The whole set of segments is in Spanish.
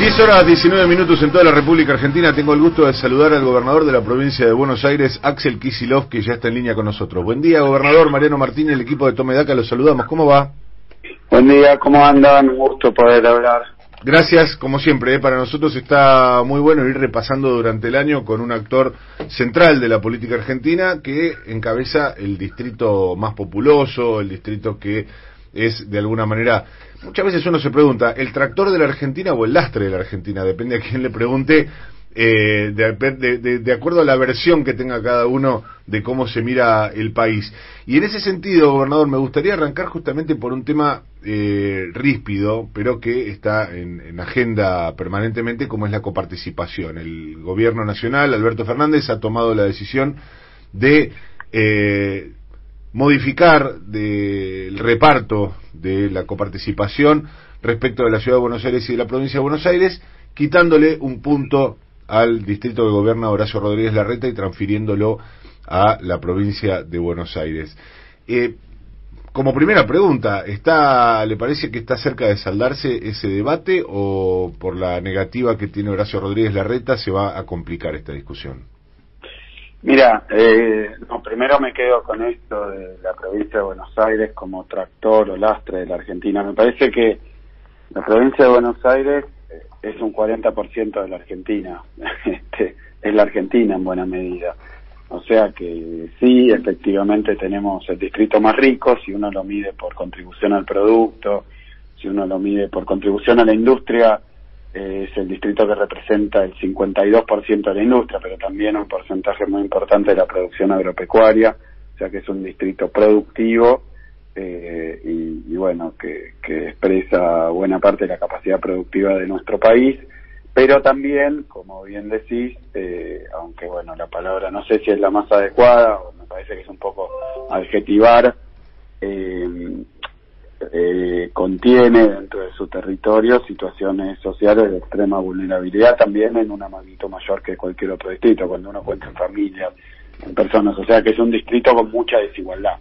10:19 en toda la República Argentina. Tengo el gusto de saludar al gobernador de la provincia de Buenos Aires, Axel Kicillof, que ya está en línea con nosotros. Buen día, gobernador. Mariano Martínez, el equipo de Toma y Daca, los saludamos. ¿Cómo va? Buen día, ¿cómo andan? Un gusto poder hablar. Gracias, como siempre. Para nosotros está muy bueno ir repasando durante el año con un actor central de la política argentina que encabeza el distrito más populoso, el distrito que es de alguna manera, muchas veces uno se pregunta, ¿el tractor de la Argentina o el lastre de la Argentina? Depende a quién le pregunte, de acuerdo a la versión que tenga cada uno de cómo se mira el país. Y en ese sentido, gobernador, me gustaría arrancar justamente por un tema ríspido, pero que está en agenda permanentemente, como es la coparticipación. El gobierno nacional, Alberto Fernández, ha tomado la decisión de modificar el reparto de la coparticipación respecto de la Ciudad de Buenos Aires y de la provincia de Buenos Aires, quitándole un punto al distrito que gobierna Horacio Rodríguez Larreta y transfiriéndolo a la provincia de Buenos Aires. Como primera pregunta, ¿le parece que está cerca de saldarse ese debate o por la negativa que tiene Horacio Rodríguez Larreta se va a complicar esta discusión? Mira, primero me quedo con esto de la provincia de Buenos Aires como tractor o lastre de la Argentina. Me parece que la provincia de Buenos Aires es un 40% de la Argentina, es la Argentina en buena medida. O sea que sí, efectivamente tenemos el distrito más rico, si uno lo mide por contribución al producto, si uno lo mide por contribución a la industria, es el distrito que representa el 52% de la industria, pero también un porcentaje muy importante de la producción agropecuaria, o sea que es un distrito productivo y bueno, que expresa buena parte de la capacidad productiva de nuestro país, pero también, como bien decís, aunque bueno, la palabra no sé si es la más adecuada, o me parece que es un poco adjetivar, contiene dentro de su territorio situaciones sociales de extrema vulnerabilidad, también en una magnitud mayor que cualquier otro distrito, cuando uno cuenta en familias, en personas, o sea que es un distrito con mucha desigualdad,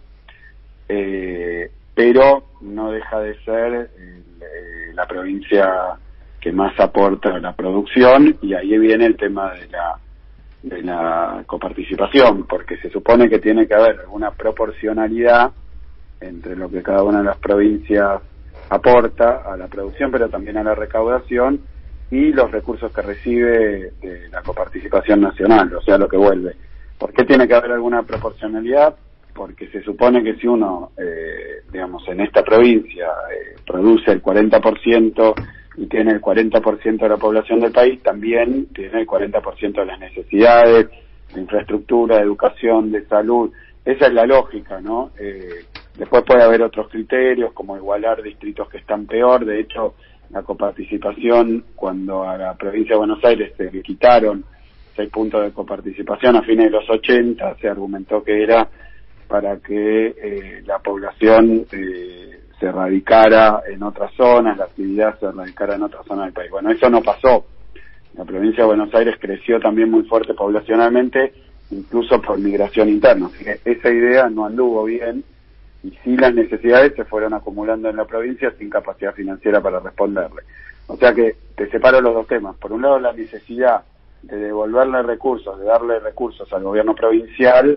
pero no deja de ser la provincia que más aporta a la producción, y ahí viene el tema de la coparticipación, porque se supone que tiene que haber alguna proporcionalidad entre lo que cada una de las provincias aporta a la producción, pero también a la recaudación, y los recursos que recibe de la coparticipación nacional, o sea, lo que vuelve. ¿Por qué tiene que haber alguna proporcionalidad? Porque se supone que si uno, digamos, en esta provincia produce el 40% y tiene el 40% de la población del país, también tiene el 40% de las necesidades de infraestructura, de educación, de salud. Esa es la lógica, ¿no? Después puede haber otros criterios, como igualar distritos que están peor. De hecho, la coparticipación, cuando a la provincia de Buenos Aires se le quitaron 6 puntos de coparticipación a fines de los 80, se argumentó que era para que la población se radicara en otras zonas, la actividad se radicara en otras zonas del país. Bueno, eso no pasó. La provincia de Buenos Aires creció también muy fuerte poblacionalmente, incluso por migración interna. Así que esa idea no anduvo bien, y sí las necesidades se fueron acumulando en la provincia sin capacidad financiera para responderle. O sea que te separo los dos temas. Por un lado, la necesidad de devolverle recursos, de darle recursos al gobierno provincial,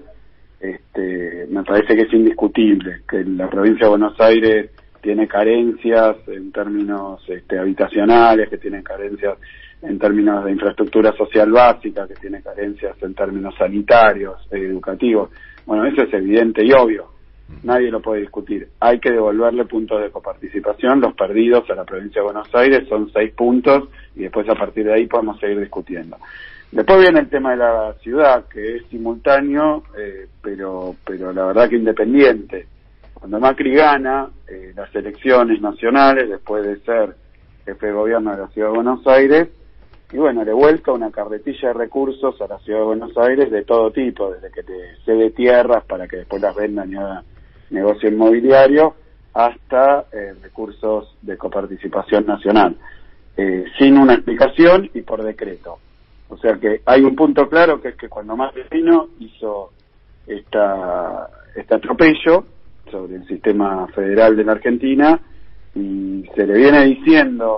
me parece que es indiscutible, que la provincia de Buenos Aires tiene carencias en términos habitacionales, que tiene carencias en términos de infraestructura social básica, que tiene carencias en términos sanitarios, educativos. Bueno, eso es evidente y obvio, nadie lo puede discutir. Hay que devolverle puntos de coparticipación, los perdidos a la provincia de Buenos Aires son 6 puntos, y después a partir de ahí podemos seguir discutiendo. Después viene el tema de la ciudad, que es simultáneo, pero la verdad que independiente. Cuando Macri gana las elecciones nacionales, después de ser jefe de gobierno de la Ciudad de Buenos Aires, y bueno, le vuelca una carretilla de recursos a la Ciudad de Buenos Aires de todo tipo, desde que te cede tierras para que después las vendan y haga negocio inmobiliario, hasta recursos de coparticipación nacional, sin una explicación y por decreto. O sea que hay un punto claro, que es que cuando Macri vino hizo este atropello sobre el sistema federal de la Argentina, y se le viene diciendo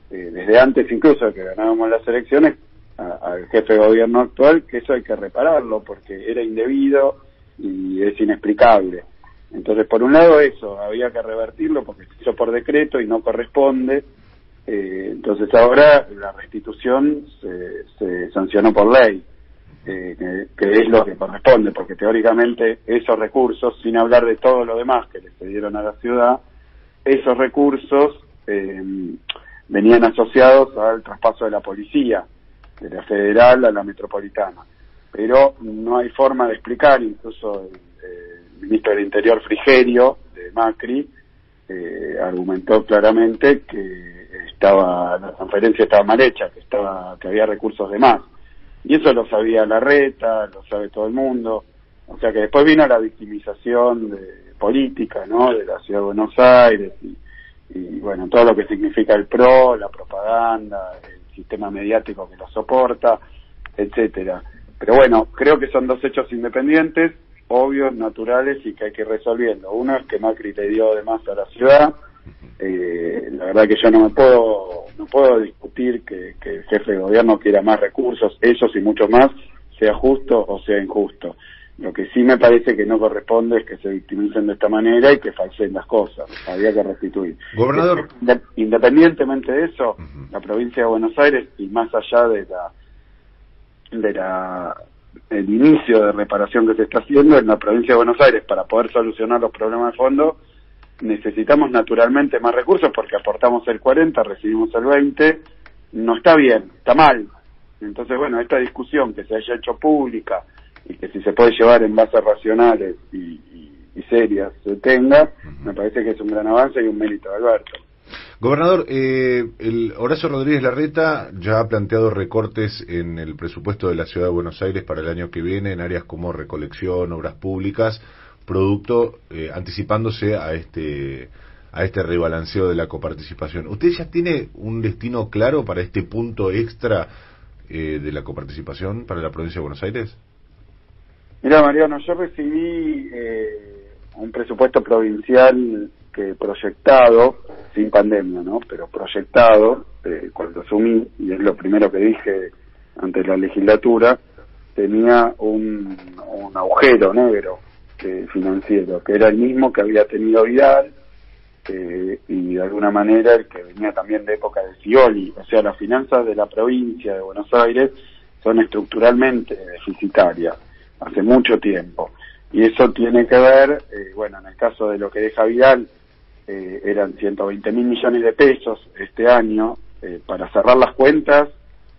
desde antes incluso de que ganábamos las elecciones, al jefe de gobierno actual, que eso hay que repararlo porque era indebido y es inexplicable. Entonces, por un lado eso, había que revertirlo porque se hizo por decreto y no corresponde. Entonces ahora la restitución se sancionó por ley, que es lo que corresponde, porque teóricamente esos recursos, sin hablar de todo lo demás que le cedieron a la ciudad, esos recursos venían asociados al traspaso de la policía, de la federal a la metropolitana. Pero no hay forma de explicar, incluso el ministro del Interior Frigerio, de Macri, argumentó claramente que la transferencia estaba mal hecha, que había recursos de más. Y eso lo sabía Larreta, lo sabe todo el mundo. O sea que después vino la victimización política, ¿no?, de la Ciudad de Buenos Aires y bueno, todo lo que significa el PRO, la propaganda, el sistema mediático que lo soporta, etcétera. Pero bueno, creo que son dos hechos independientes, obvios, naturales y que hay que ir resolviendo. Uno es que Macri le dio de más a la ciudad. La verdad que yo no puedo discutir que el jefe de gobierno quiera más recursos, esos y mucho más, sea justo o sea injusto. Lo que sí me parece que no corresponde es que se victimicen de esta manera y que falseen las cosas. Había que restituir. Gobernador, independientemente de eso, la provincia de Buenos Aires, y más allá el inicio de reparación que se está haciendo en la provincia de Buenos Aires, para poder solucionar los problemas de fondo, necesitamos naturalmente más recursos porque aportamos el 40, recibimos el 20, no está bien, está mal. Entonces, bueno, esta discusión que se haya hecho pública y que si se puede llevar en bases racionales y serias se tenga, me parece que es un gran avance y un mérito de Alberto. Gobernador, el Horacio Rodríguez Larreta ya ha planteado recortes en el presupuesto de la Ciudad de Buenos Aires para el año que viene en áreas como recolección, obras públicas, producto anticipándose a este rebalanceo de la coparticipación. ¿Usted ya tiene un destino claro para este punto extra de la coparticipación para la provincia de Buenos Aires? Mira, Mariano, yo recibí un presupuesto provincial que proyectado, sin pandemia, ¿no?, pero proyectado, cuando asumí, y es lo primero que dije ante la legislatura, tenía un agujero negro financiero, que era el mismo que había tenido Vidal, y de alguna manera el que venía también de época de Scioli. O sea, las finanzas de la provincia de Buenos Aires son estructuralmente deficitarias, hace mucho tiempo. Y eso tiene que ver, bueno, en el caso de lo que deja Vidal, eran 120.000 millones de pesos este año, para cerrar las cuentas,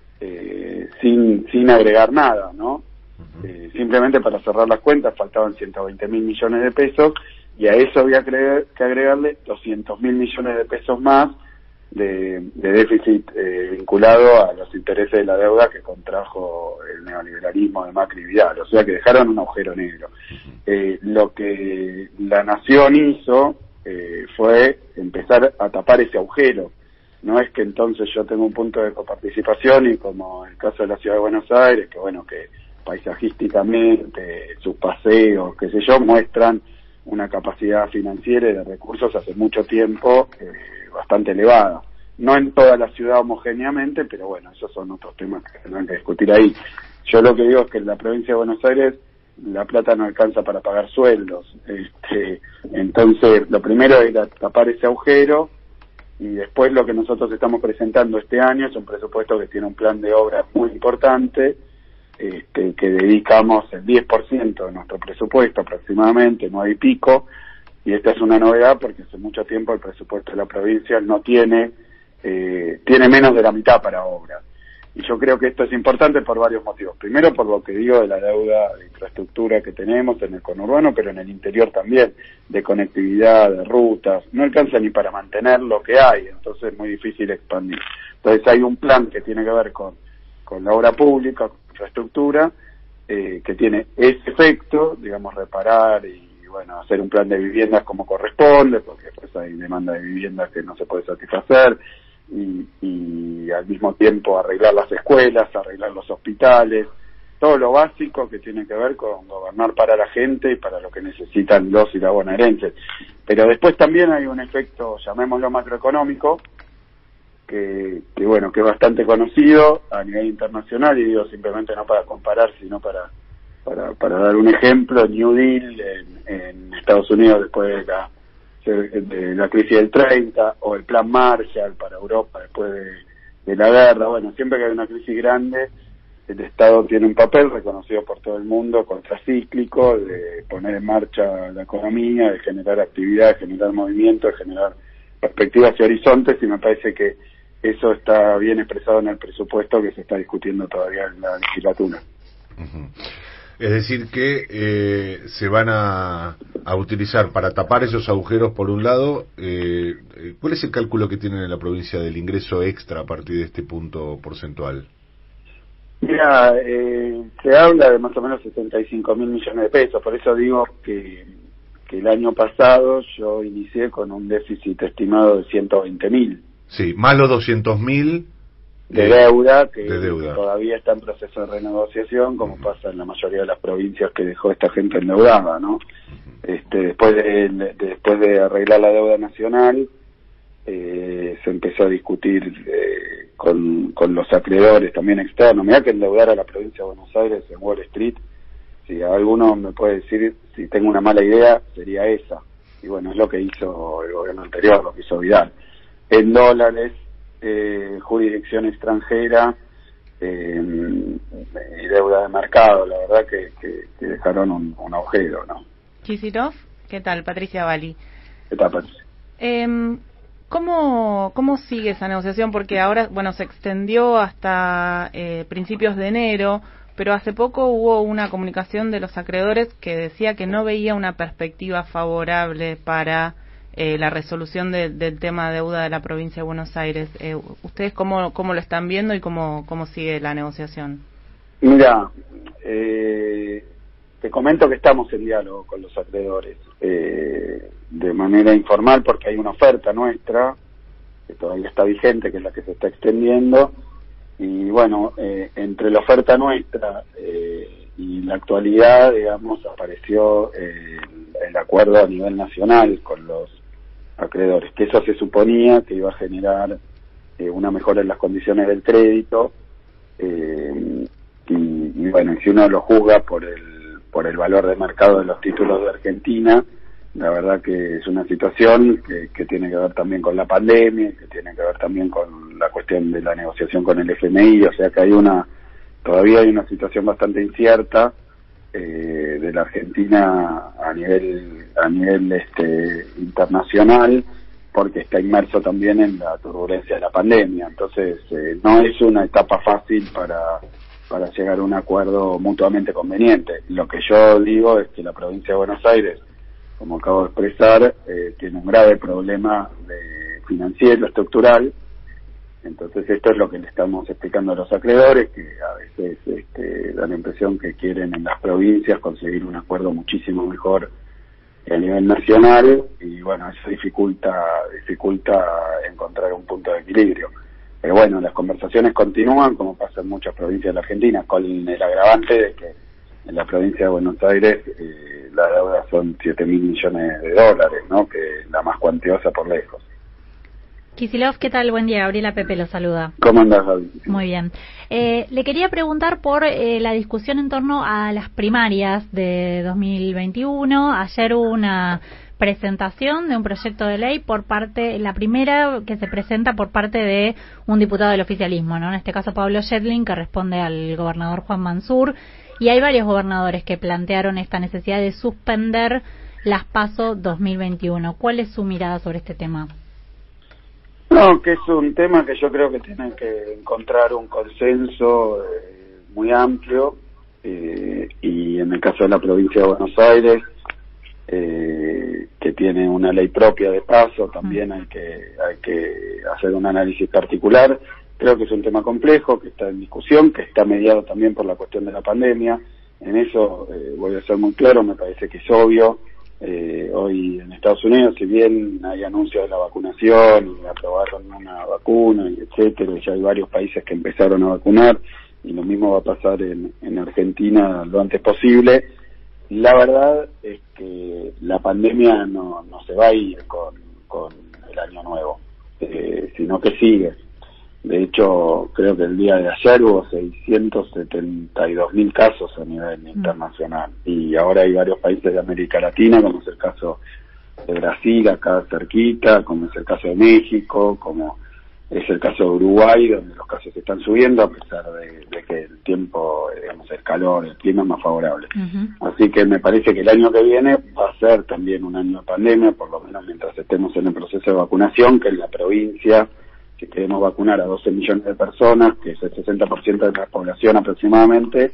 sin agregar nada, ¿no? Simplemente para cerrar las cuentas faltaban 120.000 millones de pesos, y a eso había que agregarle 200.000 millones de pesos más de déficit vinculado a los intereses de la deuda que contrajo el neoliberalismo de Macri y Vidal. O sea que dejaron un agujero negro. Lo que la Nación hizo fue empezar a tapar ese agujero. No es que entonces yo tengo un punto de coparticipación y, como el caso de la Ciudad de Buenos Aires, que bueno, que paisajísticamente sus paseos, qué sé yo, muestran una capacidad financiera y de recursos hace mucho tiempo bastante elevada. No en toda la ciudad homogéneamente, pero bueno, esos son otros temas que tendrán que discutir ahí. Yo lo que digo es que en la provincia de Buenos Aires la plata no alcanza para pagar sueldos. Entonces, lo primero era tapar ese agujero, y después lo que nosotros estamos presentando este año es un presupuesto que tiene un plan de obras muy importante, que dedicamos el 10% de nuestro presupuesto aproximadamente, 9 y pico, y esta es una novedad porque hace mucho tiempo el presupuesto de la provincia no tiene menos de la mitad para obras. Y yo creo que esto es importante por varios motivos. Primero, por lo que digo de la deuda de infraestructura que tenemos en el conurbano, pero en el interior también, de conectividad, de rutas. No alcanza ni para mantener lo que hay, entonces es muy difícil expandir. Entonces hay un plan que tiene que ver con la obra pública, con infraestructura, que tiene ese efecto, digamos, reparar y, bueno, hacer un plan de viviendas como corresponde, porque pues hay demanda de viviendas que no se puede satisfacer, y al mismo tiempo arreglar las escuelas, arreglar los hospitales, todo lo básico que tiene que ver con gobernar para la gente y para lo que necesitan los y las bonaerenses. Pero después también hay un efecto, llamémoslo macroeconómico, bueno, que es bastante conocido a nivel internacional, y digo simplemente no para comparar, sino para dar un ejemplo. New Deal en Estados Unidos después de la crisis del 30, o el Plan Marshall para Europa después de la guerra. Bueno, siempre que hay una crisis grande, el Estado tiene un papel reconocido por todo el mundo, contracíclico, de poner en marcha la economía, de generar actividad, de generar movimiento, de generar perspectivas y horizontes, y me parece que eso está bien expresado en el presupuesto que se está discutiendo todavía en la legislatura. Uh-huh. Es decir que se van a utilizar para tapar esos agujeros por un lado. ¿Cuál es el cálculo que tienen en la provincia del ingreso extra a partir de este punto porcentual? Mira, se habla de más o menos 75.000 millones de pesos, por eso digo que el año pasado yo inicié con un déficit estimado de 120.000. Sí, más los 200.000 de deuda, que deuda. Todavía está en proceso de renegociación, como pasa en la mayoría de las provincias que dejó esta gente endeudada, ¿no? Después de arreglar la deuda nacional, se empezó a discutir con los acreedores también externos. Mirá que endeudar a la provincia de Buenos Aires en Wall Street, si alguno me puede decir si tengo una mala idea, sería esa. Y bueno, es lo que hizo el gobierno anterior, lo que hizo Vidal. En dólares, jurisdicción extranjera y deuda de mercado, la verdad que dejaron un agujero, ¿no? Kicillof, ¿qué tal? Patricia Bali. ¿Qué tal, Patricia? ¿Cómo sigue esa negociación? Porque ahora, bueno, se extendió hasta principios de enero, pero hace poco hubo una comunicación de los acreedores que decía que no veía una perspectiva favorable para la resolución del tema de deuda de la provincia de Buenos Aires. ¿Ustedes cómo lo están viendo y cómo sigue la negociación? Mira, te comento que estamos en diálogo con los acreedores de manera informal, porque hay una oferta nuestra que todavía está vigente, que es la que se está extendiendo, y bueno, entre la oferta nuestra y la actualidad, digamos, apareció el acuerdo a nivel nacional con los acreedores, que eso se suponía que iba a generar una mejora en las condiciones del crédito, y bueno, si uno lo juzga por el valor de mercado de los títulos de Argentina, la verdad que es una situación que tiene que ver también con la pandemia, que tiene que ver también con la cuestión de la negociación con el FMI, o sea que todavía hay una situación bastante incierta de la Argentina a nivel internacional, porque está inmerso también en la turbulencia de la pandemia. Entonces no es una etapa fácil para llegar a un acuerdo mutuamente conveniente. Lo que yo digo es que la provincia de Buenos Aires, como acabo de expresar, tiene un grave problema financiero, estructural. Entonces esto es lo que le estamos explicando a los acreedores, que a veces da la impresión que quieren en las provincias conseguir un acuerdo muchísimo mejor a nivel nacional, y bueno, eso dificulta encontrar un punto de equilibrio. Pero bueno, las conversaciones continúan, como pasa en muchas provincias de la Argentina, con el agravante de que en la provincia de Buenos Aires la deuda son 7.000 millones de dólares, ¿no? Que es la más cuantiosa por lejos. Kicillof, ¿qué tal? Buen día, Gabriela Pepe lo saluda. ¿Cómo andás, Gaby? Muy bien. Le quería preguntar por la discusión en torno a las primarias de 2021. Ayer hubo una presentación de un proyecto de ley la primera que se presenta por parte de un diputado del oficialismo, ¿no? En este caso Pablo Yedlin, que responde al gobernador Juan Mansur, y hay varios gobernadores que plantearon esta necesidad de suspender las PASO 2021. ¿Cuál es su mirada sobre este tema? No, que es un tema que yo creo que tienen que encontrar un consenso muy amplio, y en el caso de la provincia de Buenos Aires, que tiene una ley propia de PASO, también hay que hacer un análisis particular. Creo que es un tema complejo, que está en discusión, que está mediado también por la cuestión de la pandemia. En eso voy a ser muy claro, me parece que es obvio. Hoy en Estados Unidos, si bien hay anuncios de la vacunación y aprobaron una vacuna y etcétera, ya hay varios países que empezaron a vacunar, y lo mismo va a pasar en Argentina lo antes posible. La verdad es que la pandemia no se va a ir con el año nuevo, sino que sigue. De hecho, creo que el día de ayer hubo 672.000 casos a nivel internacional. Y ahora hay varios países de América Latina, como es el caso de Brasil, acá cerquita, como es el caso de México, como es el caso de Uruguay, donde los casos están subiendo a pesar de que el tiempo, digamos, el calor, el clima es más favorable. Así que me parece que el año que viene va a ser también un año de pandemia, por lo menos mientras estemos en el proceso de vacunación, que en la provincia, si queremos vacunar a 12 millones de personas, que es el 60% de la población aproximadamente,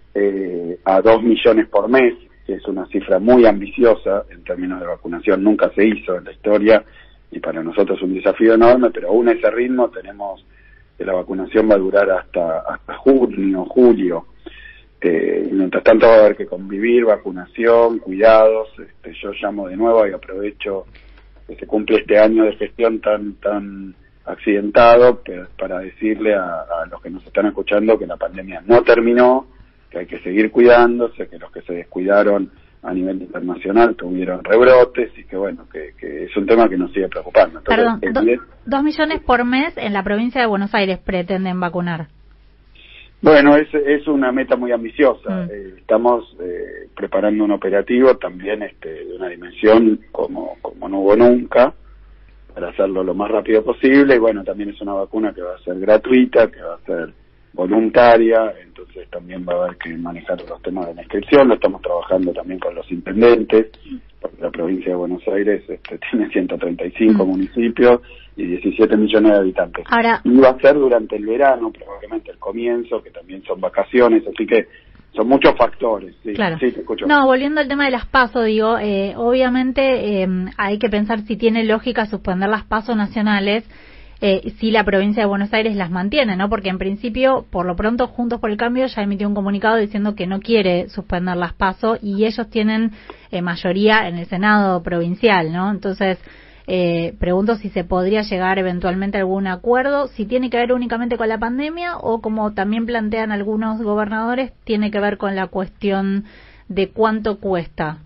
a 2 millones por mes, que es una cifra muy ambiciosa en términos de vacunación, nunca se hizo en la historia, y para nosotros es un desafío enorme, pero aún a ese ritmo tenemos que la vacunación va a durar hasta junio, julio. Y mientras tanto va a haber que convivir, vacunación, cuidados. Yo llamo de nuevo y aprovecho que se cumple este año de gestión tan accidentado para decirle a los que nos están escuchando que la pandemia no terminó, que hay que seguir cuidándose, que los que se descuidaron a nivel internacional tuvieron rebrotes y que bueno, que es un tema que nos sigue preocupando. Entonces, perdón, 2 millones por mes en la provincia de Buenos Aires pretenden vacunar. Bueno, es una meta muy ambiciosa. Estamos preparando un operativo también de una dimensión como no hubo nunca, para hacerlo lo más rápido posible. Y bueno, también es una vacuna que va a ser gratuita, que va a ser voluntaria, entonces también va a haber que manejar los temas de la inscripción. Lo estamos trabajando también con los intendentes, porque la provincia de Buenos Aires tiene 135 municipios y 17 millones de habitantes. Ahora, y va a ser durante el verano, probablemente el comienzo, que también son vacaciones, así que son muchos factores. Sí, claro. Sí, te escucho. No, volviendo al tema de las PASO, digo, obviamente hay que pensar si tiene lógica suspender las PASO nacionales si la provincia de Buenos Aires las mantiene, ¿no? Porque en principio, por lo pronto, Juntos por el Cambio ya emitió un comunicado diciendo que no quiere suspender las PASO y ellos tienen mayoría en el Senado provincial, ¿no? Entonces, pregunto si se podría llegar eventualmente a algún acuerdo, si tiene que ver únicamente con la pandemia o, como también plantean algunos gobernadores, tiene que ver con la cuestión de cuánto cuesta.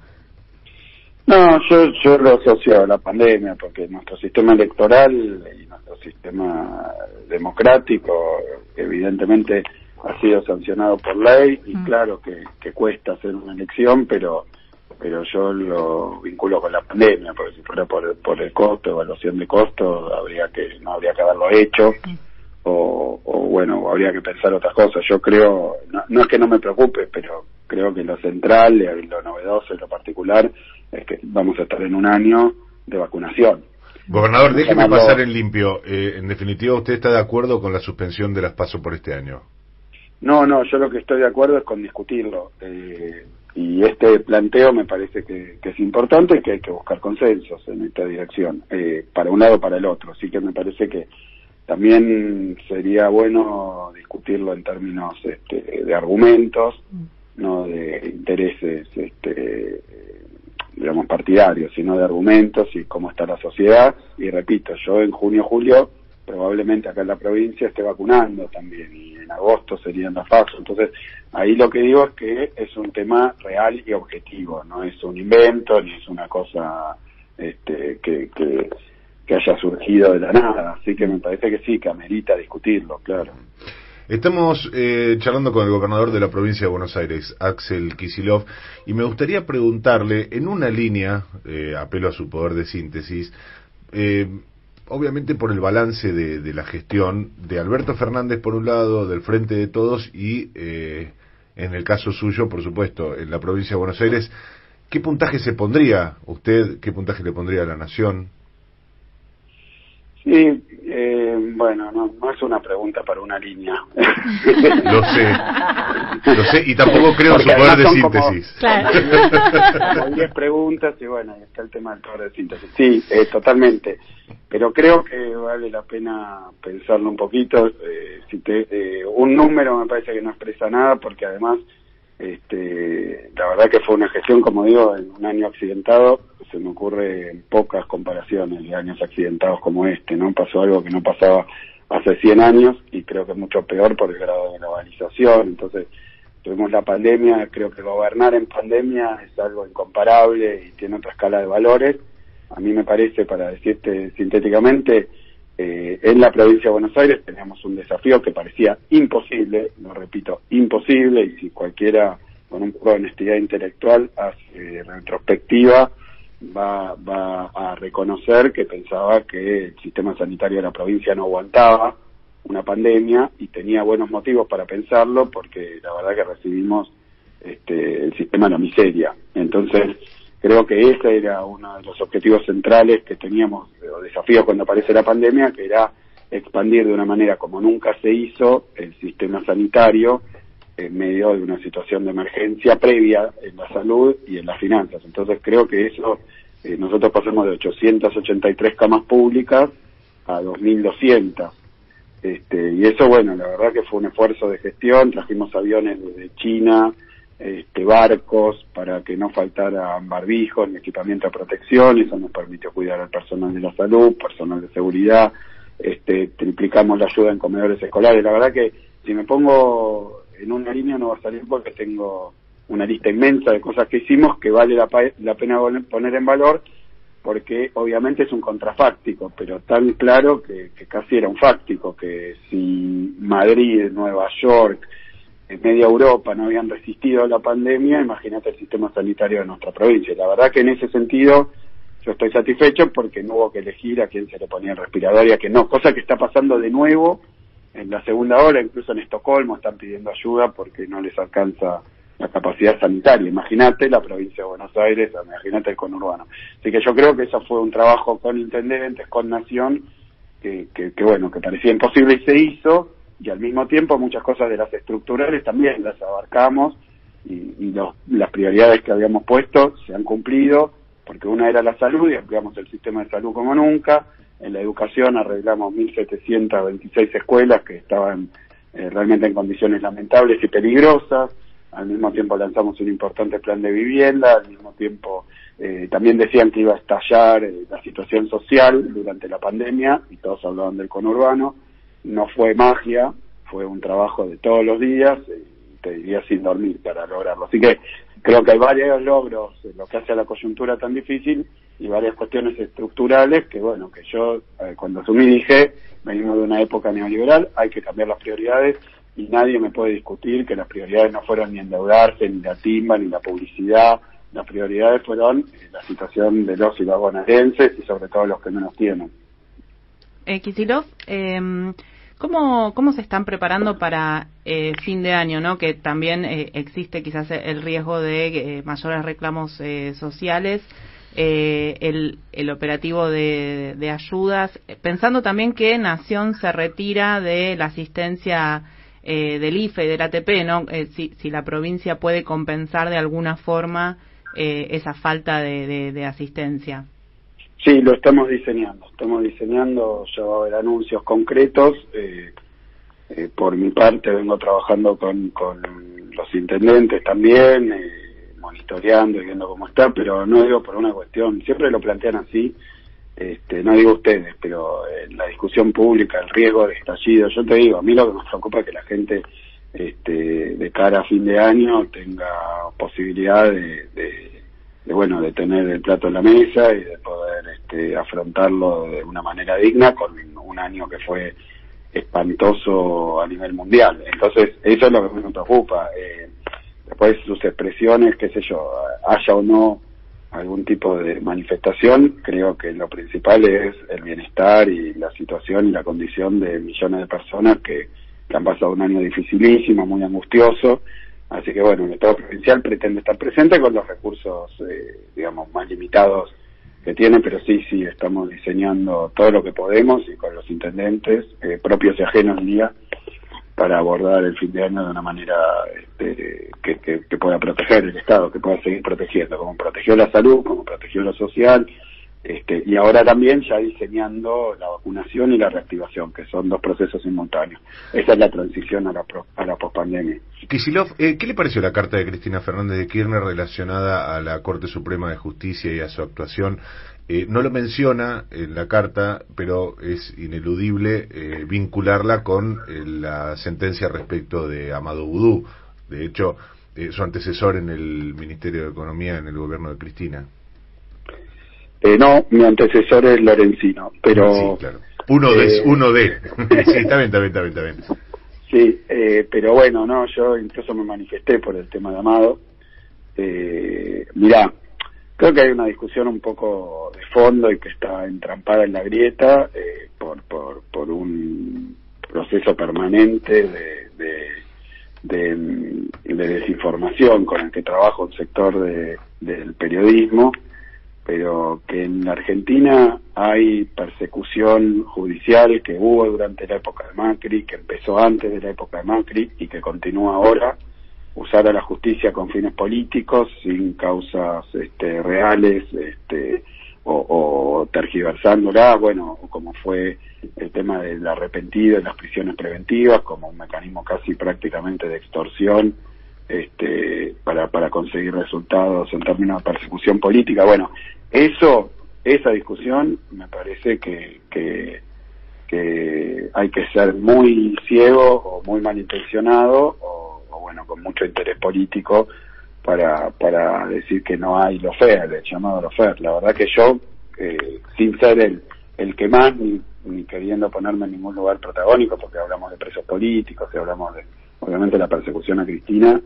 No, yo lo asocio a la pandemia, porque nuestro sistema electoral y nuestro sistema democrático evidentemente ha sido sancionado por ley y claro que cuesta hacer una elección, pero yo lo vinculo con la pandemia, porque si fuera por el costo, evaluación de costo, no habría que haberlo hecho, o bueno, habría que pensar otras cosas. Yo creo, no es que no me preocupe, pero creo que lo central, lo novedoso y lo particular es que vamos a estar en un año de vacunación. Gobernador, déjeme pasar en limpio. En definitiva, ¿usted está de acuerdo con la suspensión de las PASO por este año? No, yo lo que estoy de acuerdo es con discutirlo. Y este planteo me parece que es importante y que hay que buscar consensos en esta dirección, para un lado o para el otro. Así que me parece que también sería bueno discutirlo en términos de argumentos, no de intereses digamos partidarios, sino de argumentos y cómo está la sociedad. Y repito, yo en junio, julio, probablemente acá en la provincia esté vacunando también, y en agosto serían las PASO. Entonces, ahí lo que digo es que es un tema real y objetivo, no es un invento, ni es una cosa que haya surgido de la nada. Así que me parece que sí, que amerita discutirlo, claro. Estamos charlando con el gobernador de la provincia de Buenos Aires, Axel Kicillof, y me gustaría preguntarle, en una línea, apelo a su poder de síntesis, obviamente por el balance de la gestión de Alberto Fernández por un lado, del Frente de Todos, y en el caso suyo, por supuesto, en la provincia de Buenos Aires, ¿qué puntaje se pondría usted, qué puntaje le pondría a la Nación? Sí, bueno, no es una pregunta para una línea. Lo sé, y tampoco creo en su poder de síntesis. Como 10 preguntas, y bueno, ahí está el tema del poder de síntesis. Sí, totalmente, pero creo que vale la pena pensarlo un poquito. Un número me parece que no expresa nada, porque además, la verdad que fue una gestión, como digo, en un año accidentado. Se me ocurre pocas comparaciones de años accidentados como ¿no? Pasó algo que no pasaba hace 100 años y creo que es mucho peor por el grado de globalización. Entonces, tuvimos la pandemia. Creo que gobernar en pandemia es algo incomparable y tiene otra escala de valores. A mí me parece, para decirte sintéticamente, En la provincia de Buenos Aires teníamos un desafío que parecía imposible, lo repito, imposible, y si cualquiera con un poco de honestidad intelectual hace retrospectiva, va a reconocer que pensaba que el sistema sanitario de la provincia no aguantaba una pandemia, y tenía buenos motivos para pensarlo, porque la verdad que recibimos el sistema en la miseria. Entonces, creo que ese era uno de los objetivos centrales que teníamos, o desafíos cuando aparece la pandemia, que era expandir de una manera como nunca se hizo el sistema sanitario en medio de una situación de emergencia previa en la salud y en las finanzas. Entonces creo que eso, nosotros pasamos de 883 camas públicas a 2.200. Y eso, bueno, la verdad que fue un esfuerzo de gestión. Trajimos aviones desde China, barcos para que no faltaran barbijos ni equipamiento de protección. Eso nos permitió cuidar al personal de la salud, personal de seguridad. Triplicamos la ayuda en comedores escolares. La verdad que si me pongo en una línea no va a salir, porque tengo una lista inmensa de cosas que hicimos que vale la pena poner en valor, porque obviamente es un contrafáctico, pero tan claro que casi era un fáctico, que si Madrid, Nueva York, media Europa no habían resistido a la pandemia, imagínate el sistema sanitario de nuestra provincia. La verdad que en ese sentido yo estoy satisfecho, porque no hubo que elegir a quién se le ponía el respirador y a quién no, cosa que está pasando de nuevo en la segunda ola. Incluso en Estocolmo están pidiendo ayuda porque no les alcanza la capacidad sanitaria. Imagínate la provincia de Buenos Aires, imagínate el conurbano. Así que yo creo que eso fue un trabajo con intendentes, con Nación, que bueno, que parecía imposible y se hizo, y al mismo tiempo muchas cosas de las estructurales también las abarcamos, y las prioridades que habíamos puesto se han cumplido, porque una era la salud y ampliamos el sistema de salud como nunca. En la educación arreglamos 1.726 escuelas que estaban realmente en condiciones lamentables y peligrosas. Al mismo tiempo lanzamos un importante plan de vivienda. Al mismo tiempo también decían que iba a estallar la situación social durante la pandemia, y todos hablaban del conurbano. No fue magia, fue un trabajo de todos los días, te diría sin dormir, para lograrlo. Así que creo que hay varios logros en lo que hace a la coyuntura tan difícil, y varias cuestiones estructurales que, bueno, que yo cuando asumí dije, venimos de una época neoliberal, hay que cambiar las prioridades, y nadie me puede discutir que las prioridades no fueron ni endeudarse, ni la timba, ni la publicidad. Las prioridades fueron la situación de los y las bonaerenses, y sobre todo los que menos tienen. Kicillof, ¿cómo se están preparando para fin de año, ¿no? Que también existe quizás el riesgo de mayores reclamos sociales, el operativo de ayudas, pensando también que Nación se retira de la asistencia del IFE y del ATP, ¿no? Si la provincia puede compensar de alguna forma esa falta de asistencia. Sí, lo estamos diseñando, ya va a haber anuncios concretos. Por mi parte vengo trabajando con los intendentes también, monitoreando y viendo cómo está, pero no digo por una cuestión, siempre lo plantean así, no digo ustedes, pero en la discusión pública, el riesgo de estallido. Yo te digo, a mí lo que me preocupa es que la gente de cara a fin de año tenga posibilidad de tener el plato en la mesa y de poder afrontarlo de una manera digna, con un año que fue espantoso a nivel mundial. Entonces eso es lo que me preocupa. Después sus expresiones, qué sé yo, haya o no algún tipo de manifestación, creo que lo principal es el bienestar y la situación y la condición de millones de personas que han pasado un año dificilísimo, muy angustioso. Así que bueno, el Estado provincial pretende estar presente con los recursos, más limitados que tiene, pero sí, estamos diseñando todo lo que podemos, y con los intendentes, propios y ajenos día, para abordar el fin de año de una manera que pueda proteger el Estado, que pueda seguir protegiendo, como protegió la salud, como protegió lo social, y ahora también ya diseñando la vacunación y la reactivación, que son dos procesos simultáneos. Esa es la transición a la pospandemia. Kicillof, ¿qué le pareció la carta de Cristina Fernández de Kirchner relacionada a la Corte Suprema de Justicia y a su actuación? No lo menciona en la carta, pero es ineludible vincularla con la sentencia respecto de Amadou Oudou. De hecho, su antecesor en el Ministerio de Economía en el gobierno de Cristina. No, mi antecesor es Lorenzino, pero sí, claro. Uno de. Sí, está bien. Sí, pero bueno, no, yo incluso me manifesté por el tema de Amado. Mirá, creo que hay una discusión un poco de fondo y que está entrampada en la grieta por un proceso permanente de desinformación con el que trabaja un sector del periodismo, pero que en la Argentina hay persecución judicial que hubo durante la época de Macri, que empezó antes de la época de Macri y que continúa ahora. Usar a la justicia con fines políticos, sin causas reales, o tergiversándola, bueno, como fue el tema del arrepentido en las prisiones preventivas, como un mecanismo casi prácticamente de extorsión, para conseguir resultados en términos de persecución política. Bueno, esa discusión me parece que hay que ser muy ciego o muy malintencionado o bueno, con mucho interés político para decir que no hay lawfare, el llamado lawfare. La verdad que yo, sin ser el que más, ni queriendo ponerme en ningún lugar protagónico, porque hablamos de presos políticos y hablamos obviamente, de la persecución a Cristina,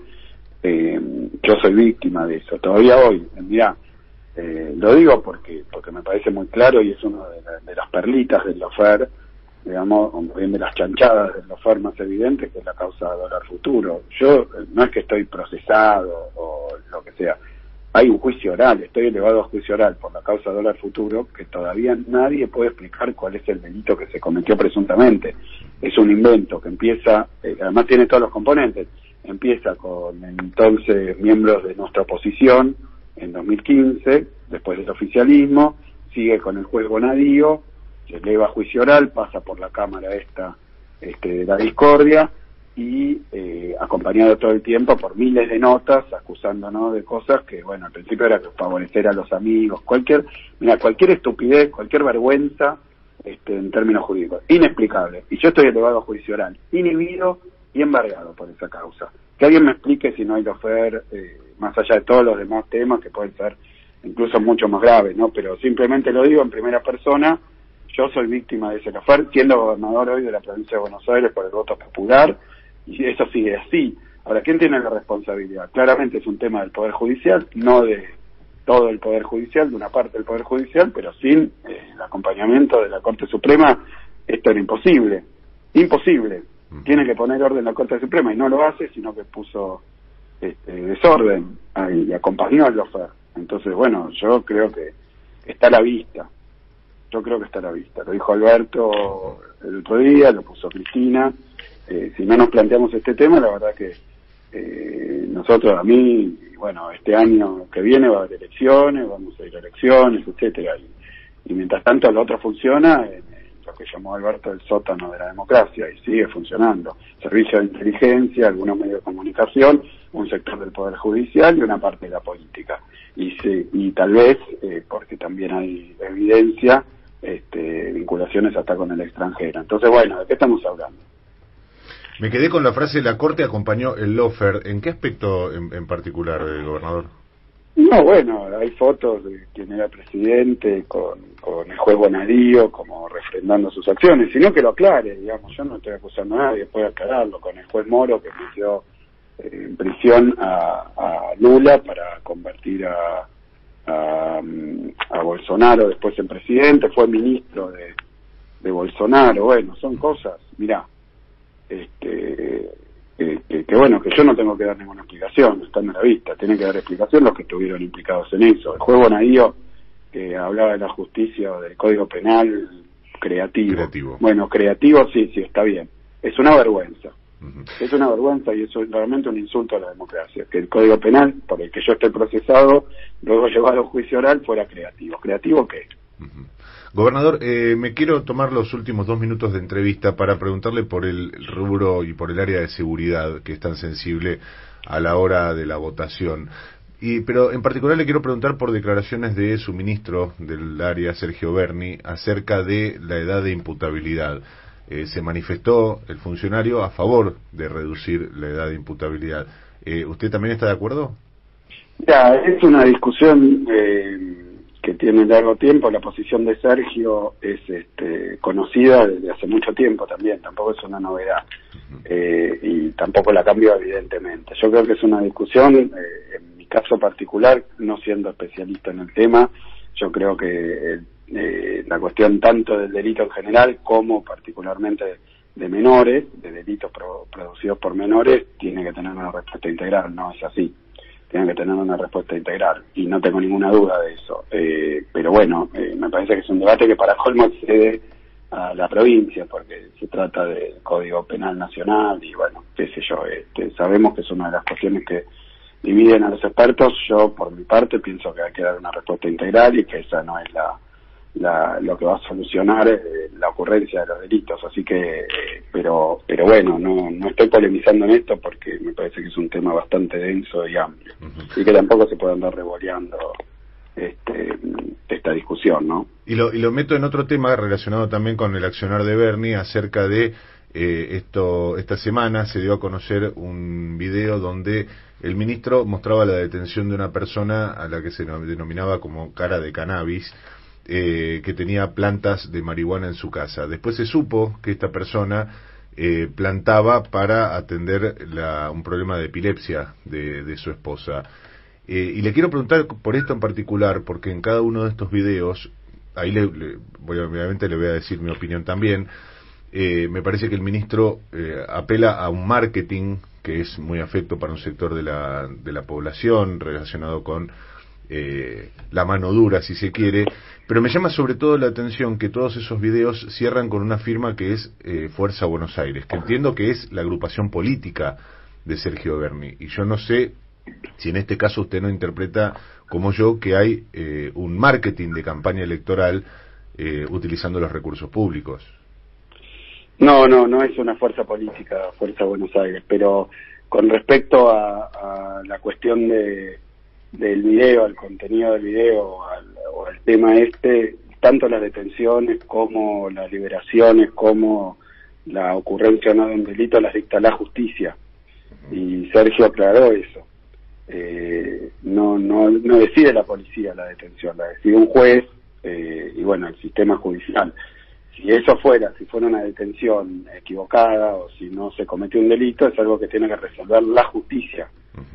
yo soy víctima de eso, todavía hoy. Mirá, lo digo porque me parece muy claro y es una de las perlitas del lawfare, digamos, o bien de las chanchadas del lawfare más evidente, que es la causa de dólar futuro. Yo no es que estoy procesado o lo que sea, hay un juicio oral, estoy elevado a juicio oral por la causa de dólar futuro, que todavía nadie puede explicar cuál es el delito que se cometió presuntamente. Es un invento que empieza, además tiene todos los componentes, empieza con entonces miembros de nuestra oposición en 2015, después del oficialismo, sigue con el juez Bonadío, se eleva a juicio oral, pasa por la Cámara de la discordia y acompañado todo el tiempo por miles de notas acusándonos de cosas que, bueno, al principio era favorecer a los amigos, cualquier estupidez, cualquier vergüenza en términos jurídicos, inexplicable. Y yo estoy elevado a juicio oral, inhibido y embargado por esa causa. Que alguien me explique si no hay lawfare, más allá de todos los demás temas que pueden ser incluso mucho más graves, ¿no? Pero simplemente lo digo en primera persona. Yo soy víctima de ese lawfare, siendo gobernador hoy de la provincia de Buenos Aires por el voto popular, y eso sigue así. Ahora, ¿quién tiene la responsabilidad? Claramente es un tema del Poder Judicial, no de todo el Poder Judicial, de una parte del Poder Judicial, pero sin el acompañamiento de la Corte Suprema, esto era imposible. Imposible. Tiene que poner orden la Corte Suprema, y no lo hace, sino que puso desorden y acompañó al lawfare. Entonces, bueno, yo creo que está a la vista. Lo dijo Alberto el otro día, lo puso Cristina. Si no nos planteamos este tema, la verdad que nosotros, a mí, bueno, este año que viene va a haber elecciones, vamos a ir a elecciones, etcétera, y mientras tanto lo otro funciona en lo que llamó Alberto el sótano de la democracia, y sigue funcionando. Servicio de inteligencia, algunos medios de comunicación, un sector del Poder Judicial y una parte de la política. Y tal vez, porque también hay evidencia, vinculaciones hasta con el extranjero. Entonces, bueno, ¿de qué estamos hablando? Me quedé con la frase, la Corte acompañó el lawfare. ¿En qué aspecto en particular, gobernador? No, bueno, hay fotos de quien era presidente con el juez Bonadío como refrendando sus acciones, sino que lo aclare, digamos. Yo no estoy acusando a nadie, puede aclararlo, con el juez Moro que metió en prisión a Lula para convertir a Bolsonaro después en presidente, fue ministro de Bolsonaro. Bueno, son cosas, mirá, que bueno, que yo no tengo que dar ninguna explicación, están a la vista, tienen que dar explicación los que estuvieron implicados en eso. El juez Bonadío, que hablaba de la justicia o del Código Penal creativo. Bueno, creativo sí, está bien, es una vergüenza. Es una vergüenza y eso es realmente un insulto a la democracia, que el Código Penal, por el que yo estoy procesado, luego llevado a juicio oral, fuera creativo. ¿Creativo qué? Gobernador, me quiero tomar los últimos 2 minutos de entrevista para preguntarle por el rubro y por el área de seguridad, que es tan sensible a la hora de la votación. Pero en particular le quiero preguntar por declaraciones de su ministro del área, Sergio Berni, acerca de la edad de imputabilidad. Se manifestó el funcionario a favor de reducir la edad de imputabilidad. ¿Usted también está de acuerdo? Ya, es una discusión que tiene largo tiempo. La posición de Sergio es conocida desde hace mucho tiempo también, tampoco es una novedad, y tampoco la cambió evidentemente. Yo creo que es una discusión, en mi caso particular, no siendo especialista en el tema, yo creo que la cuestión tanto del delito en general como particularmente de menores, de delitos producidos por menores, tiene que tener una respuesta integral, no es así. Tienen que tener una respuesta integral, y no tengo ninguna duda de eso. Pero bueno, me parece que es un debate que para colmo excede a la provincia, porque se trata del Código Penal Nacional, y bueno, qué sé yo, sabemos que es una de las cuestiones que dividen a los expertos. Yo, por mi parte, pienso que hay que dar una respuesta integral y que esa no es lo que va a solucionar la ocurrencia de los delitos. Así que, pero bueno, no estoy polemizando en esto porque me parece que es un tema bastante denso y amplio, y que tampoco se puede andar revoleando esta discusión, ¿no? Y lo meto en otro tema relacionado también con el accionar de Bernie acerca de esta semana se dio a conocer un video donde el ministro mostraba la detención de una persona a la que se denominaba como cara de cannabis, que tenía plantas de marihuana en su casa. Después se supo que esta persona plantaba para atender un problema de epilepsia de su esposa. Y le quiero preguntar por esto en particular, porque en cada uno de estos videos, ahí obviamente le voy a decir mi opinión también, me parece que el ministro apela a un marketing que es muy afecto para un sector de la población relacionado con la mano dura, si se quiere, pero me llama sobre todo la atención que todos esos videos cierran con una firma que es Fuerza Buenos Aires, que entiendo que es la agrupación política de Sergio Berni, y yo no sé si en este caso usted no interpreta como yo que hay un marketing de campaña electoral utilizando los recursos públicos. No es una fuerza política, Fuerza Buenos Aires, pero con respecto a la cuestión del video, al contenido del video o al tema tanto las detenciones como las liberaciones como la ocurrencia no de un delito las dicta la justicia, y Sergio aclaró eso. No decide la policía la detención, la decide un juez y bueno, el sistema judicial. Si fuera una detención equivocada o si no se cometió un delito, es algo que tiene que resolver la justicia,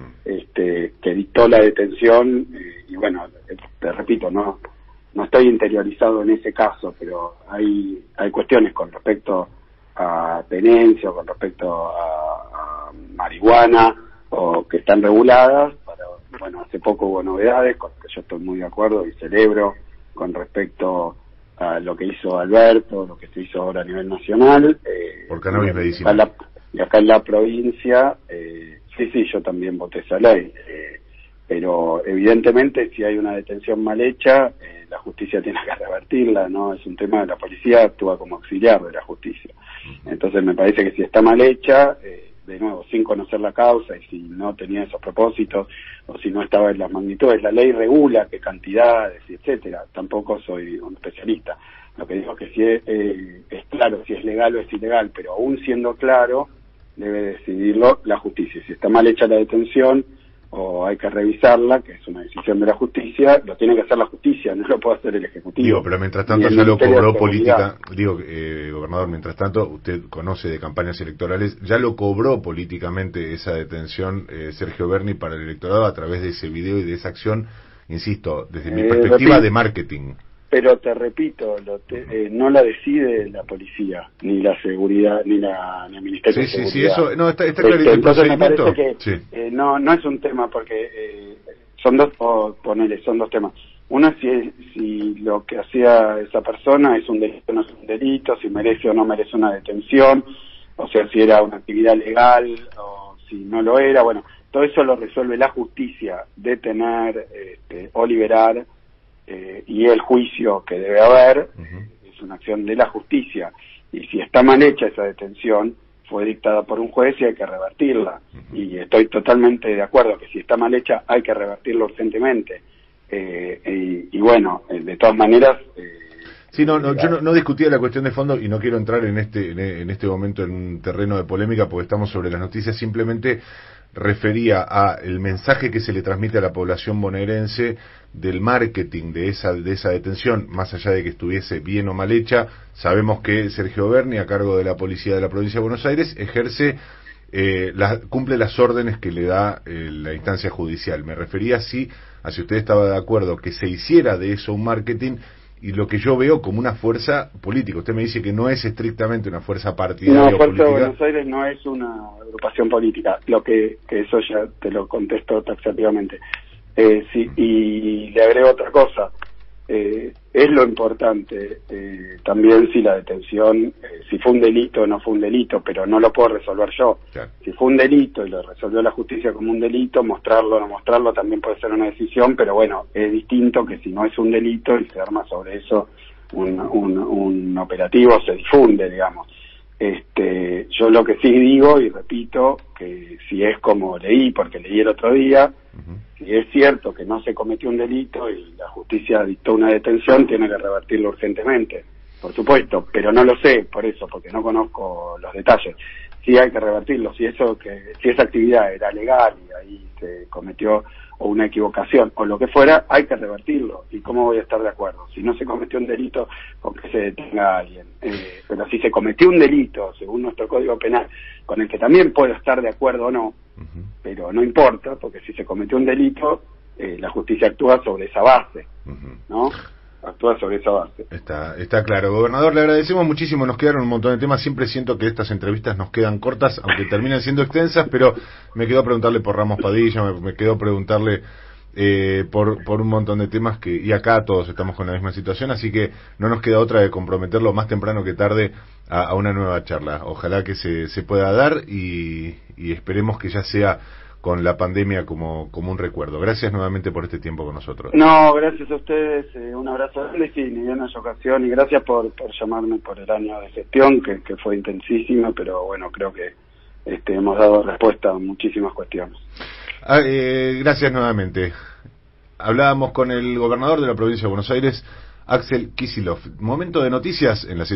que dictó la detención, y bueno, te repito, no estoy interiorizado en ese caso, pero hay cuestiones con respecto a tenencia o con respecto a marihuana o que están reguladas. Bueno, hace poco hubo novedades con que yo estoy muy de acuerdo y celebro con respecto a lo que hizo Alberto, lo que se hizo ahora a nivel nacional. Por cannabis medicinal. Y acá en la provincia, sí, yo también voté esa ley. Pero evidentemente si hay una detención mal hecha, la justicia tiene que revertirla, ¿no? Es un tema de la policía, actúa como auxiliar de la justicia. Entonces me parece que si está mal hecha, de nuevo, sin conocer la causa y si no tenía esos propósitos o si no estaba en las magnitudes, la ley regula qué cantidades, etcétera. Tampoco soy un especialista. Lo que digo es que si es claro si es legal o es ilegal, pero aún siendo claro, debe decidirlo la justicia. Si está mal hecha la detención o hay que revisarla, que es una decisión de la justicia, lo tiene que hacer la justicia, no lo puede hacer el Ejecutivo. Digo, pero mientras tanto ya lo cobró política, gobernador, mientras tanto, usted conoce de campañas electorales, ya lo cobró políticamente esa detención Sergio Berni para el electorado a través de ese video y de esa acción, insisto, desde mi perspectiva de marketing. Pero te repito, no la decide la policía, ni la seguridad, ni el Ministerio de Seguridad. Sí, eso, no, está clarito. Entonces me parece que no es un tema, porque son dos temas. Uno es si lo que hacía esa persona es un delito o no es un delito, si merece o no merece una detención, o sea, si era una actividad legal o si no lo era. Bueno, todo eso lo resuelve la justicia, detener o liberar. Y el juicio que debe haber es una acción de la justicia, y si está mal hecha esa detención fue dictada por un juez y hay que revertirla, y estoy totalmente de acuerdo que si está mal hecha hay que revertirla urgentemente, y bueno, de todas maneras Sí, yo no discutía la cuestión de fondo y no quiero entrar en este momento en un terreno de polémica porque estamos sobre las noticias, simplemente refería a el mensaje que se le transmite a la población bonaerense del marketing de esa detención, más allá de que estuviese bien o mal hecha. Sabemos que Sergio Berni, a cargo de la policía de la provincia de Buenos Aires, cumple las órdenes que le da la instancia judicial. Me refería a si usted estaba de acuerdo que se hiciera de eso un marketing y lo que yo veo como una fuerza política. Usted me dice que no es estrictamente una fuerza partidaria o política. No, Fuerza de Buenos Aires no es una agrupación política, que eso ya te lo contesto taxativamente. Sí, y le agrego otra cosa. Es lo importante también si la detención, si fue un delito o no fue un delito, pero no lo puedo resolver yo. Claro. Si fue un delito y lo resolvió la justicia como un delito, mostrarlo o no mostrarlo también puede ser una decisión, pero bueno, es distinto que si no es un delito y se arma sobre eso un operativo, se difunde, digamos. Yo lo que sí digo y repito, que si es como leí, porque leí el otro día, si es cierto que no se cometió un delito y la justicia dictó una detención, tiene que revertirlo urgentemente, por supuesto, pero no lo sé, por eso, porque no conozco los detalles. Sí hay que revertirlo, si esa actividad era legal y ahí se cometió o una equivocación o lo que fuera, hay que revertirlo. ¿Y cómo voy a estar de acuerdo? Si no se cometió un delito, con que se detenga a alguien. Pero si se cometió un delito, según nuestro Código Penal, con el que también puedo estar de acuerdo o no, pero no importa, porque si se cometió un delito, la justicia actúa sobre esa base, ¿no? Actúa sobre esa base. Está claro. Gobernador, le agradecemos muchísimo, nos quedaron un montón de temas, siempre siento que estas entrevistas nos quedan cortas, aunque terminan siendo extensas, pero me quedó preguntarle por Ramos Padilla, me quedó preguntarle por un montón de temas y acá todos estamos con la misma situación, así que no nos queda otra de comprometerlo más temprano que tarde a una nueva charla. Ojalá que se pueda dar y esperemos que ya sea con la pandemia como un recuerdo. Gracias nuevamente por este tiempo con nosotros. No, gracias a ustedes, un abrazo grande, sí, ni bien haya ocasión, y gracias por llamarme por el año de gestión, que fue intensísima, pero bueno, creo que hemos dado respuesta a muchísimas cuestiones. Gracias nuevamente. Hablábamos con el gobernador de la provincia de Buenos Aires, Axel Kicillof. Momento de noticias en la